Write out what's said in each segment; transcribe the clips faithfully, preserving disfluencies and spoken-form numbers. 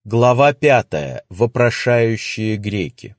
Глава пятая. Вопрошающие греки.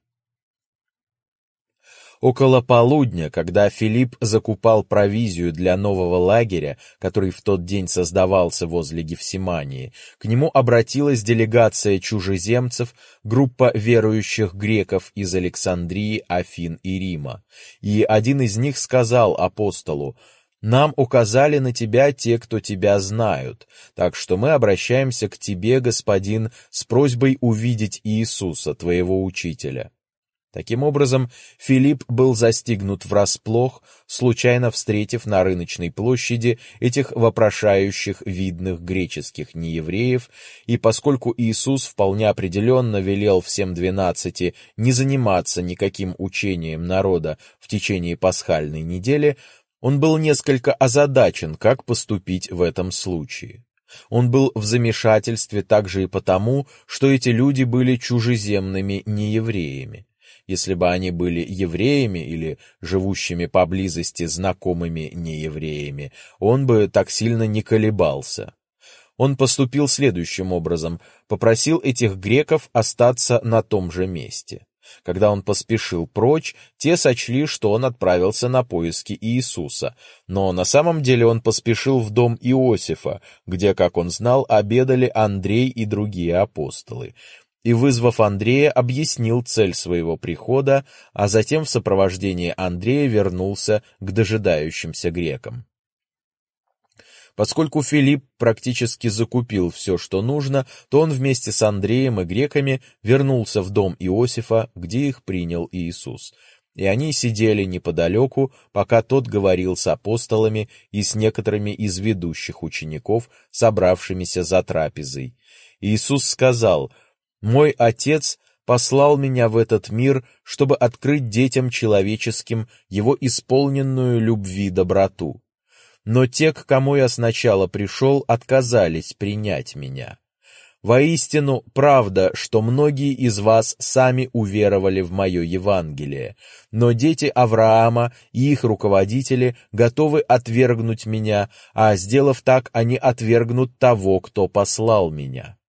Около полудня, когда Филипп закупал провизию для нового лагеря, который в тот день создавался возле Гефсимании, к нему обратилась делегация чужеземцев, группа верующих греков из Александрии, Афин и Рима. И один из них сказал апостолу: «Нам указали на тебя те, кто тебя знают, так что мы обращаемся к тебе, господин, с просьбой увидеть Иисуса, твоего учителя». Таким образом, Филипп был застигнут врасплох, случайно встретив на рыночной площади этих вопрошающих видных греческих неевреев, и поскольку Иисус вполне определенно велел всем двенадцати не заниматься никаким учением народа в течение пасхальной недели, он был несколько озадачен, как поступить в этом случае. Он был в замешательстве также и потому, что эти люди были чужеземными неевреями. Если бы они были евреями или живущими поблизости знакомыми неевреями, он бы так сильно не колебался. Он поступил следующим образом: попросил этих греков остаться на том же месте. Когда он поспешил прочь, те сочли, что он отправился на поиски Иисуса, но на самом деле он поспешил в дом Иосифа, где, как он знал, обедали Андрей и другие апостолы, и, вызвав Андрея, объяснил цель своего прихода, а затем в сопровождении Андрея вернулся к дожидающимся грекам. Поскольку Филипп практически закупил все, что нужно, то он вместе с Андреем и греками вернулся в дом Иосифа, где их принял Иисус. И они сидели неподалеку, пока тот говорил с апостолами и с некоторыми из ведущих учеников, собравшимися за трапезой. Иисус сказал: «Мой Отец послал меня в этот мир, чтобы открыть детям человеческим его исполненную любви доброту. Но те, к кому я сначала пришел, отказались принять меня. Воистину, правда, что многие из вас сами уверовали в мое Евангелие, но дети Авраама и их руководители готовы отвергнуть меня, а, сделав так, они отвергнут того, кто послал меня.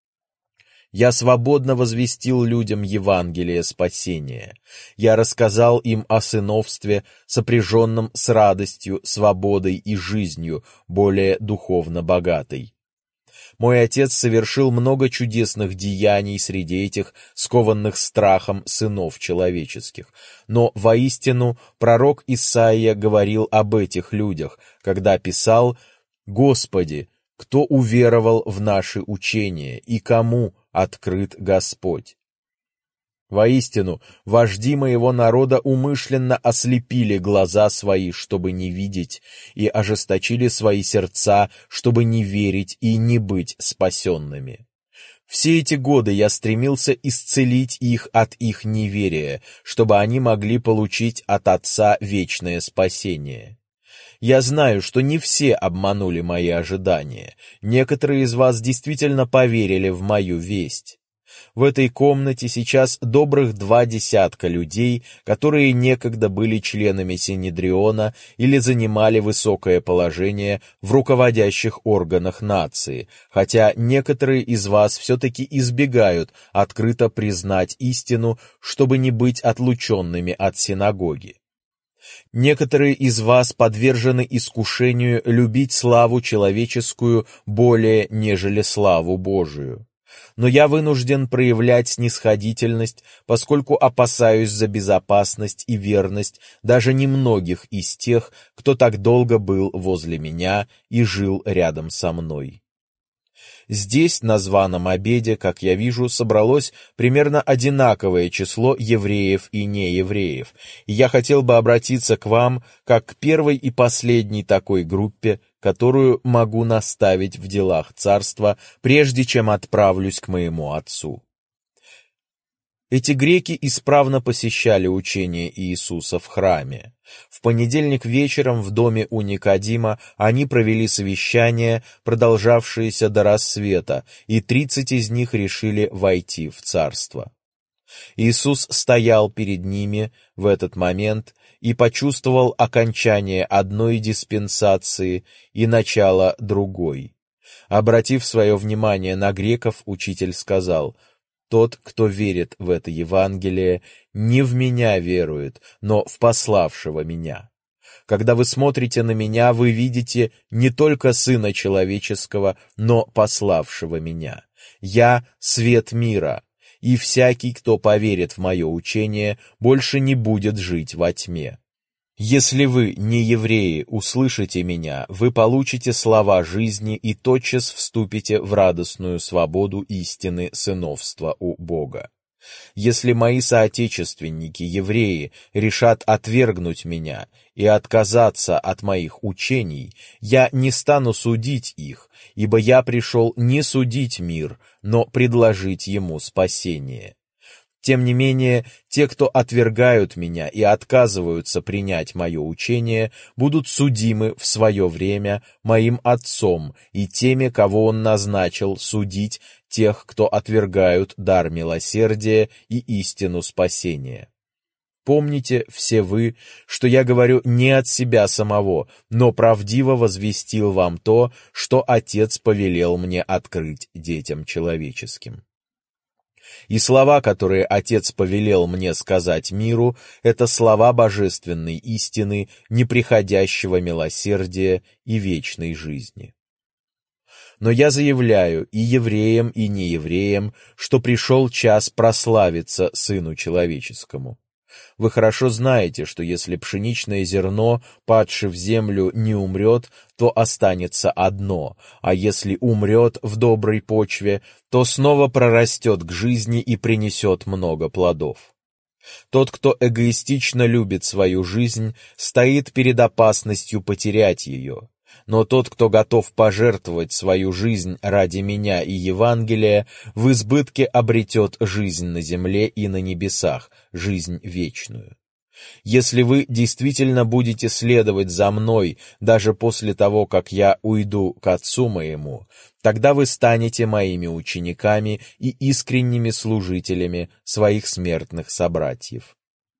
Я свободно возвестил людям Евангелие спасения. Я рассказал им о сыновстве, сопряженном с радостью, свободой и жизнью, более духовно богатой. Мой Отец совершил много чудесных деяний среди этих скованных страхом сынов человеческих. Но воистину пророк Исаия говорил об этих людях, когда писал: «Господи, кто уверовал в наши учения, и кому открыт Господь?» Воистину, вожди моего народа умышленно ослепили глаза свои, чтобы не видеть, и ожесточили свои сердца, чтобы не верить и не быть спасенными. Все эти годы я стремился исцелить их от их неверия, чтобы они могли получить от Отца вечное спасение. Я знаю, что не все обманули мои ожидания. Некоторые из вас действительно поверили в мою весть. В этой комнате сейчас добрых два десятка людей, которые некогда были членами Синедриона или занимали высокое положение в руководящих органах нации, хотя некоторые из вас все-таки избегают открыто признать истину, чтобы не быть отлученными от синагоги. Некоторые из вас подвержены искушению любить славу человеческую более, нежели славу Божию. Но я вынужден проявлять снисходительность, поскольку опасаюсь за безопасность и верность даже немногих из тех, кто так долго был возле меня и жил рядом со мной. Здесь, на званом обеде, как я вижу, собралось примерно одинаковое число евреев и неевреев, и я хотел бы обратиться к вам как к первой и последней такой группе, которую могу наставить в делах царства, прежде чем отправлюсь к моему Отцу. Эти греки исправно посещали учение Иисуса в храме. В понедельник вечером в доме у Никодима они провели совещание, продолжавшееся до рассвета, и тридцать из них решили войти в царство. Иисус стоял перед ними в этот момент и почувствовал окончание одной диспенсации и начало другой. Обратив свое внимание на греков, учитель сказал: «Тот, кто верит в это Евангелие, не в меня верует, но в пославшего меня. Когда вы смотрите на меня, вы видите не только Сына Человеческого, но пославшего меня. Я — свет мира, и всякий, кто поверит в мое учение, больше не будет жить во тьме. Если вы, не евреи, услышите меня, вы получите слова жизни и тотчас вступите в радостную свободу истины сыновства у Бога. Если мои соотечественники, евреи, решат отвергнуть меня и отказаться от моих учений, я не стану судить их, ибо я пришел не судить мир, но предложить ему спасение. Тем не менее, те, кто отвергают меня и отказываются принять мое учение, будут судимы в свое время моим Отцом и теми, кого Он назначил судить тех, кто отвергают дар милосердия и истину спасения. Помните все вы, что я говорю не от себя самого, но правдиво возвестил вам то, что Отец повелел мне открыть детям человеческим. И слова, которые Отец повелел мне сказать миру, это слова божественной истины, неприходящего милосердия и вечной жизни. Но я заявляю и евреям, и неевреям, что пришел час прославиться Сыну Человеческому. Вы хорошо знаете, что если пшеничное зерно, падшее в землю, не умрет, то останется одно, а если умрет в доброй почве, то снова прорастет к жизни и принесет много плодов. Тот, кто эгоистично любит свою жизнь, стоит перед опасностью потерять ее. Но тот, кто готов пожертвовать свою жизнь ради меня и Евангелия, в избытке обретет жизнь на земле и на небесах, жизнь вечную. Если вы действительно будете следовать за мной, даже после того, как я уйду к Отцу моему, тогда вы станете моими учениками и искренними служителями своих смертных собратьев.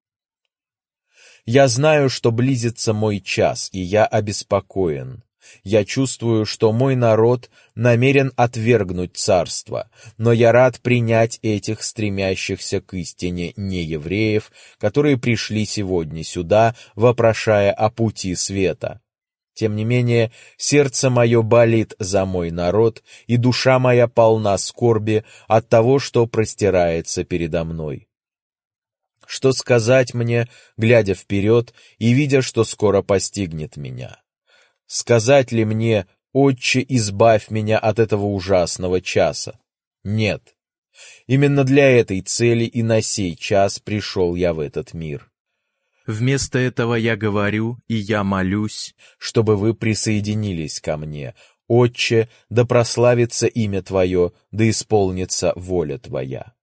Я знаю, что близится мой час, и я обеспокоен. Я чувствую, что мой народ намерен отвергнуть царство, но я рад принять этих стремящихся к истине неевреев, которые пришли сегодня сюда, вопрошая о пути света. Тем не менее, сердце мое болит за мой народ, и душа моя полна скорби от того, что простирается передо мной. Что сказать мне, глядя вперед и видя, что скоро постигнет меня? Сказать ли мне: «Отче, избавь меня от этого ужасного часа»? Нет. Именно для этой цели и на сей час пришел я в этот мир. Вместо этого я говорю и я молюсь, чтобы вы присоединились ко мне. Отче, да прославится имя Твое, да исполнится воля Твоя.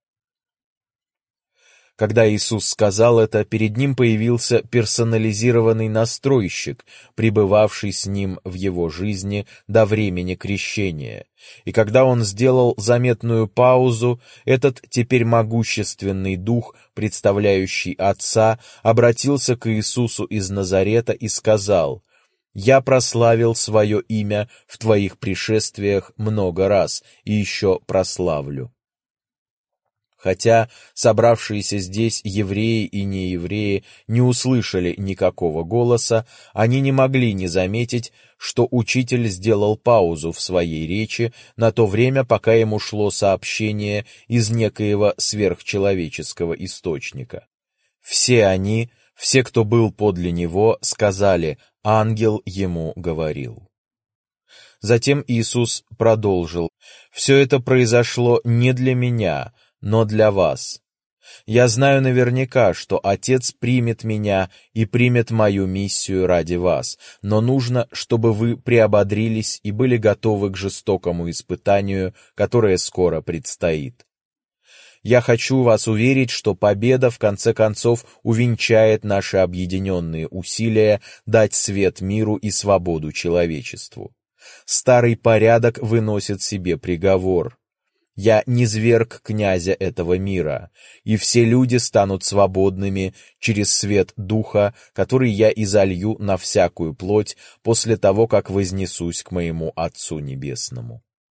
Когда Иисус сказал это, перед ним появился персонализированный настройщик, пребывавший с ним в его жизни до времени крещения. И когда он сделал заметную паузу, этот теперь могущественный дух, представляющий Отца, обратился к Иисусу из Назарета и сказал: «Я прославил свое имя в Твоих пришествиях много раз, и еще прославлю». Хотя собравшиеся здесь евреи и неевреи не услышали никакого голоса, они не могли не заметить, что учитель сделал паузу в своей речи на то время, пока ему шло сообщение из некоего сверхчеловеческого источника. Все они, все, кто был подле него, сказали: «Ангел ему говорил». Затем Иисус продолжил: «Все это произошло не для меня, но для вас. Я знаю наверняка, что Отец примет меня и примет мою миссию ради вас, но нужно, чтобы вы приободрились и были готовы к жестокому испытанию, которое скоро предстоит. Я хочу вас уверить, что победа в конце концов увенчает наши объединенные усилия дать свет миру и свободу человечеству. Старый порядок выносит себе приговор. Я низверг князя этого мира, и все люди станут свободными через свет Духа, который я изолью на всякую плоть после того, как вознесусь к моему Отцу Небесному.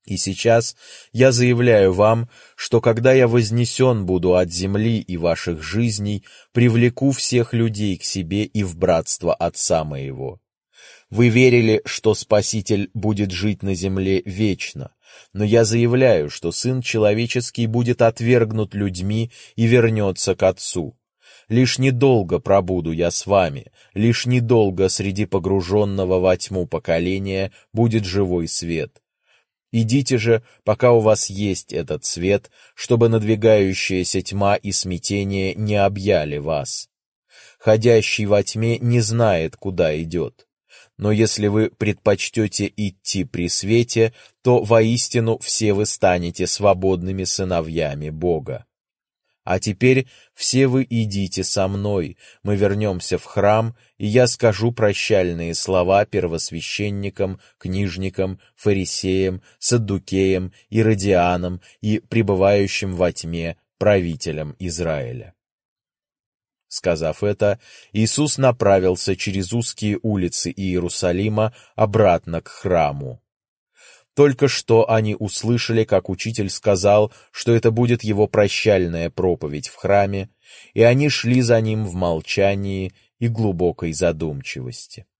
И сейчас я заявляю вам, что когда я вознесен буду от земли и ваших жизней, привлеку всех людей к себе и в братство Отца моего. Вы верили, что Спаситель будет жить на земле вечно, но я заявляю, что Сын Человеческий будет отвергнут людьми и вернется к Отцу. Лишь недолго пробуду я с вами, лишь недолго среди погруженного во тьму поколения будет живой свет. Идите же, пока у вас есть этот свет, чтобы надвигающаяся тьма и смятение не объяли вас. Ходящий во тьме не знает, куда идет. Но если вы предпочтете идти при свете, то воистину все вы станете свободными сыновьями Бога. А теперь все вы идите со мной, мы вернемся в храм, и я скажу прощальные слова первосвященникам, книжникам, фарисеям, саддукеям, иродианам и пребывающим во тьме правителям Израиля». Сказав это, Иисус направился через узкие улицы Иерусалима обратно к храму. Только что они услышали, как учитель сказал, что это будет его прощальная проповедь в храме, и они шли за ним в молчании и глубокой задумчивости.